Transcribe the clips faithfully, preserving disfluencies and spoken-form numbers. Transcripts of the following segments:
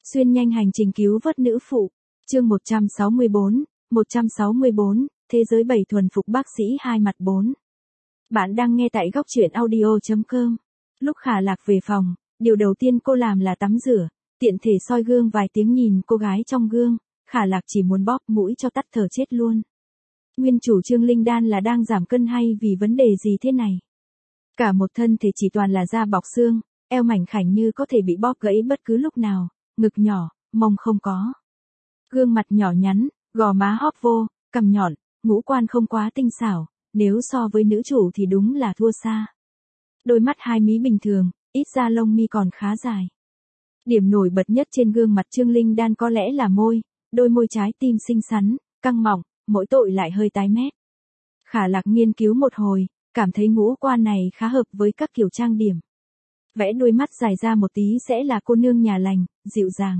Xuyên nhanh hành trình cứu vớt nữ phụ. Chương một trăm sáu mươi bốn, một trăm sáu mươi bốn, Thế giới bảy thuần phục bác sĩ hai mặt bốn. Bạn đang nghe tại góc truyện audio chấm com. Lúc Khả Lạc về phòng, điều đầu tiên cô làm là tắm rửa, tiện thể soi gương vài tiếng nhìn cô gái trong gương, Khả Lạc chỉ muốn bóp mũi cho tắt thở chết luôn. Nguyên chủ Trương Linh Đan là đang giảm cân hay vì vấn đề gì thế này? Cả một thân thể chỉ toàn là da bọc xương, eo mảnh khảnh như có thể bị bóp gãy bất cứ lúc nào, ngực nhỏ, mông không có. Gương mặt nhỏ nhắn, gò má hóp vô, cằm nhọn, ngũ quan không quá tinh xảo, nếu so với nữ chủ thì đúng là thua xa. Đôi mắt hai mí bình thường, ít ra lông mi còn khá dài. Điểm nổi bật nhất trên gương mặt Trương Linh Đan có lẽ là môi, đôi môi trái tim xinh xắn, căng mọng, mỗi tội lại hơi tái mét. Khả Lạc nghiên cứu một hồi, cảm thấy ngũ quan này khá hợp với các kiểu trang điểm. Vẽ đôi mắt dài ra một tí sẽ là cô nương nhà lành, dịu dàng.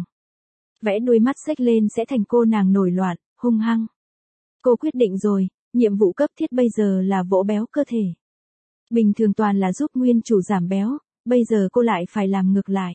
Vẽ đôi mắt xếch lên sẽ thành cô nàng nổi loạn, hung hăng. Cô quyết định rồi, nhiệm vụ cấp thiết bây giờ là vỗ béo cơ thể. Bình thường toàn là giúp nguyên chủ giảm béo, bây giờ cô lại phải làm ngược lại.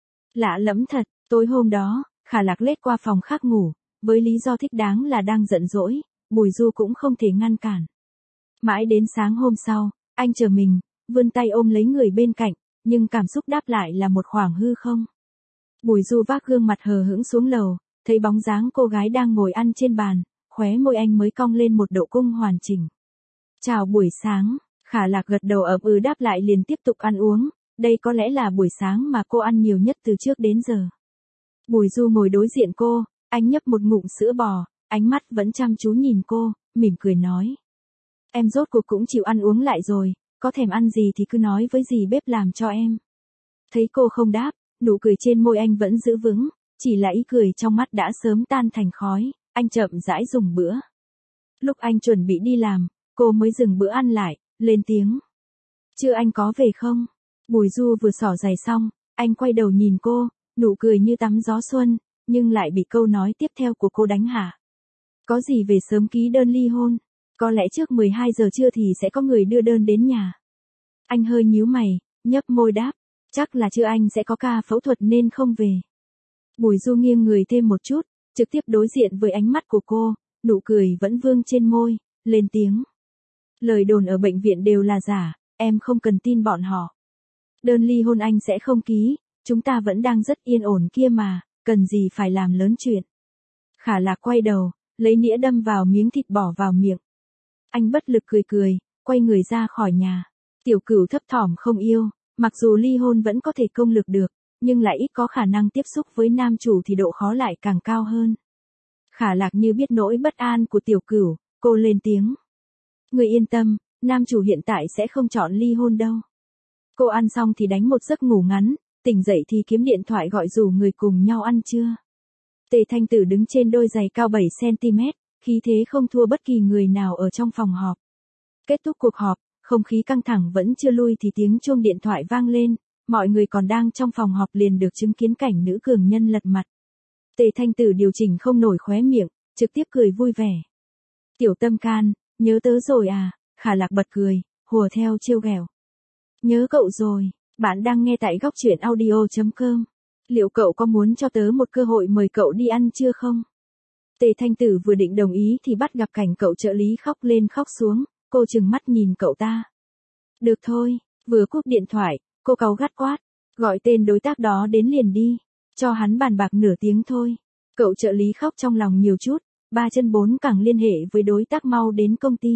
Lạ lẫm thật, tối hôm đó, Khả Lạc lết qua phòng khác ngủ, với lý do thích đáng là đang giận dỗi, Bùi Du cũng không thể ngăn cản. Mãi đến sáng hôm sau, anh chờ mình, vươn tay ôm lấy người bên cạnh, nhưng cảm xúc đáp lại là một khoảng hư không. Bùi Du vác gương mặt hờ hững xuống lầu, thấy bóng dáng cô gái đang ngồi ăn trên bàn, khóe môi anh mới cong lên một độ cung hoàn chỉnh. Chào buổi sáng, Khả Lạc gật đầu ậm ừ đáp lại liền tiếp tục ăn uống, đây có lẽ là buổi sáng mà cô ăn nhiều nhất từ trước đến giờ. Bùi Du ngồi đối diện cô, anh nhấp một ngụm sữa bò, ánh mắt vẫn chăm chú nhìn cô, mỉm cười nói. Em rốt cuộc cũng chịu ăn uống lại rồi, có thèm ăn gì thì cứ nói với dì bếp làm cho em. Thấy cô không đáp, nụ cười trên môi anh vẫn giữ vững, chỉ là ý cười trong mắt đã sớm tan thành khói, anh chậm rãi dùng bữa. Lúc anh chuẩn bị đi làm, cô mới dừng bữa ăn lại, lên tiếng. Chưa anh có về không? Bùi Du vừa xỏ giày xong, anh quay đầu nhìn cô, nụ cười như tắm gió xuân, nhưng lại bị câu nói tiếp theo của cô đánh hạ. Có gì về sớm ký đơn ly hôn, có lẽ trước mười hai giờ trưa thì sẽ có người đưa đơn đến nhà. Anh hơi nhíu mày, nhấp môi đáp, chắc là trưa anh sẽ có ca phẫu thuật nên không về. Bùi Du nghiêng người thêm một chút, trực tiếp đối diện với ánh mắt của cô, nụ cười vẫn vương trên môi, lên tiếng. Lời đồn ở bệnh viện đều là giả, em không cần tin bọn họ. Đơn ly hôn anh sẽ không ký, chúng ta vẫn đang rất yên ổn kia mà, cần gì phải làm lớn chuyện. Khả Lạc quay đầu, lấy nĩa đâm vào miếng thịt bỏ vào miệng. Anh bất lực cười cười, quay người ra khỏi nhà. Tiểu Cửu thấp thỏm không yêu, mặc dù ly hôn vẫn có thể công lực được, nhưng lại ít có khả năng tiếp xúc với nam chủ thì độ khó lại càng cao hơn. Khả Lạc như biết nỗi bất an của Tiểu Cửu, cô lên tiếng. Người yên tâm, nam chủ hiện tại sẽ không chọn ly hôn đâu. Cô ăn xong thì đánh một giấc ngủ ngắn, tỉnh dậy thì kiếm điện thoại gọi rủ người cùng nhau ăn trưa. Tề Thanh Tử đứng trên đôi giày cao bảy xăng ti mét, khí thế không thua bất kỳ người nào ở trong phòng họp. Kết thúc cuộc họp, không khí căng thẳng vẫn chưa lui thì tiếng chuông điện thoại vang lên, mọi người còn đang trong phòng họp liền được chứng kiến cảnh nữ cường nhân lật mặt. Tề Thanh Tử điều chỉnh không nổi khóe miệng, trực tiếp cười vui vẻ. Tiểu Tâm Can, nhớ tớ rồi à? Khả Lạc bật cười, hùa theo trêu ghẹo. Nhớ cậu rồi, bạn đang nghe tại góc truyện audio chấm com. Liệu cậu có muốn cho tớ một cơ hội mời cậu đi ăn trưa không? Tề Thanh Tử vừa định đồng ý thì bắt gặp cảnh cậu trợ lý khóc lên khóc xuống, cô trừng mắt nhìn cậu ta. Được thôi, vừa cúp điện thoại, cô cáu gắt quát, gọi tên đối tác đó đến liền đi, cho hắn bàn bạc nửa tiếng thôi. Cậu trợ lý khóc trong lòng nhiều chút, ba chân bốn cẳng liên hệ với đối tác mau đến công ty.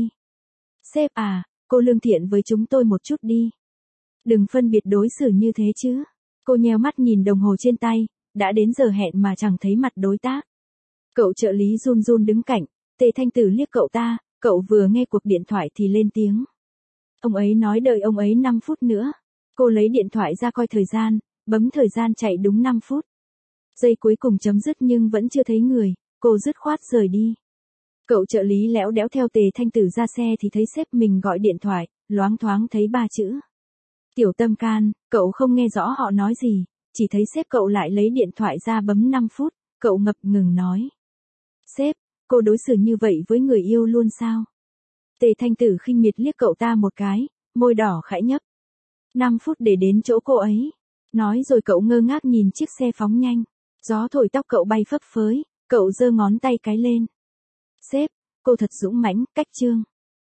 Sếp à, cô lương thiện với chúng tôi một chút đi. Đừng phân biệt đối xử như thế chứ. Cô nheo mắt nhìn đồng hồ trên tay, đã đến giờ hẹn mà chẳng thấy mặt đối tác. Cậu trợ lý run run đứng cạnh, Tề Thanh Tử liếc cậu ta, cậu vừa nghe cuộc điện thoại thì lên tiếng. Ông ấy nói đợi ông ấy năm phút nữa. Cô lấy điện thoại ra coi thời gian, bấm thời gian chạy đúng năm phút. Giây cuối cùng chấm dứt nhưng vẫn chưa thấy người, cô dứt khoát rời đi. Cậu trợ lý lẽo đẽo theo Tề Thanh Tử ra xe thì thấy sếp mình gọi điện thoại, loáng thoáng thấy ba chữ. Tiểu Tâm Can, cậu không nghe rõ họ nói gì, chỉ thấy sếp cậu lại lấy điện thoại ra bấm năm phút, cậu ngập ngừng nói. Sếp, cô đối xử như vậy với người yêu luôn sao? Tề Thanh Tử khinh miệt liếc cậu ta một cái, môi đỏ khẽ nhấp. năm phút để đến chỗ cô ấy. Nói rồi cậu ngơ ngác nhìn chiếc xe phóng nhanh. Gió thổi tóc cậu bay phấp phới, cậu giơ ngón tay cái lên. Sếp, cô thật dũng mãnh, cách chương.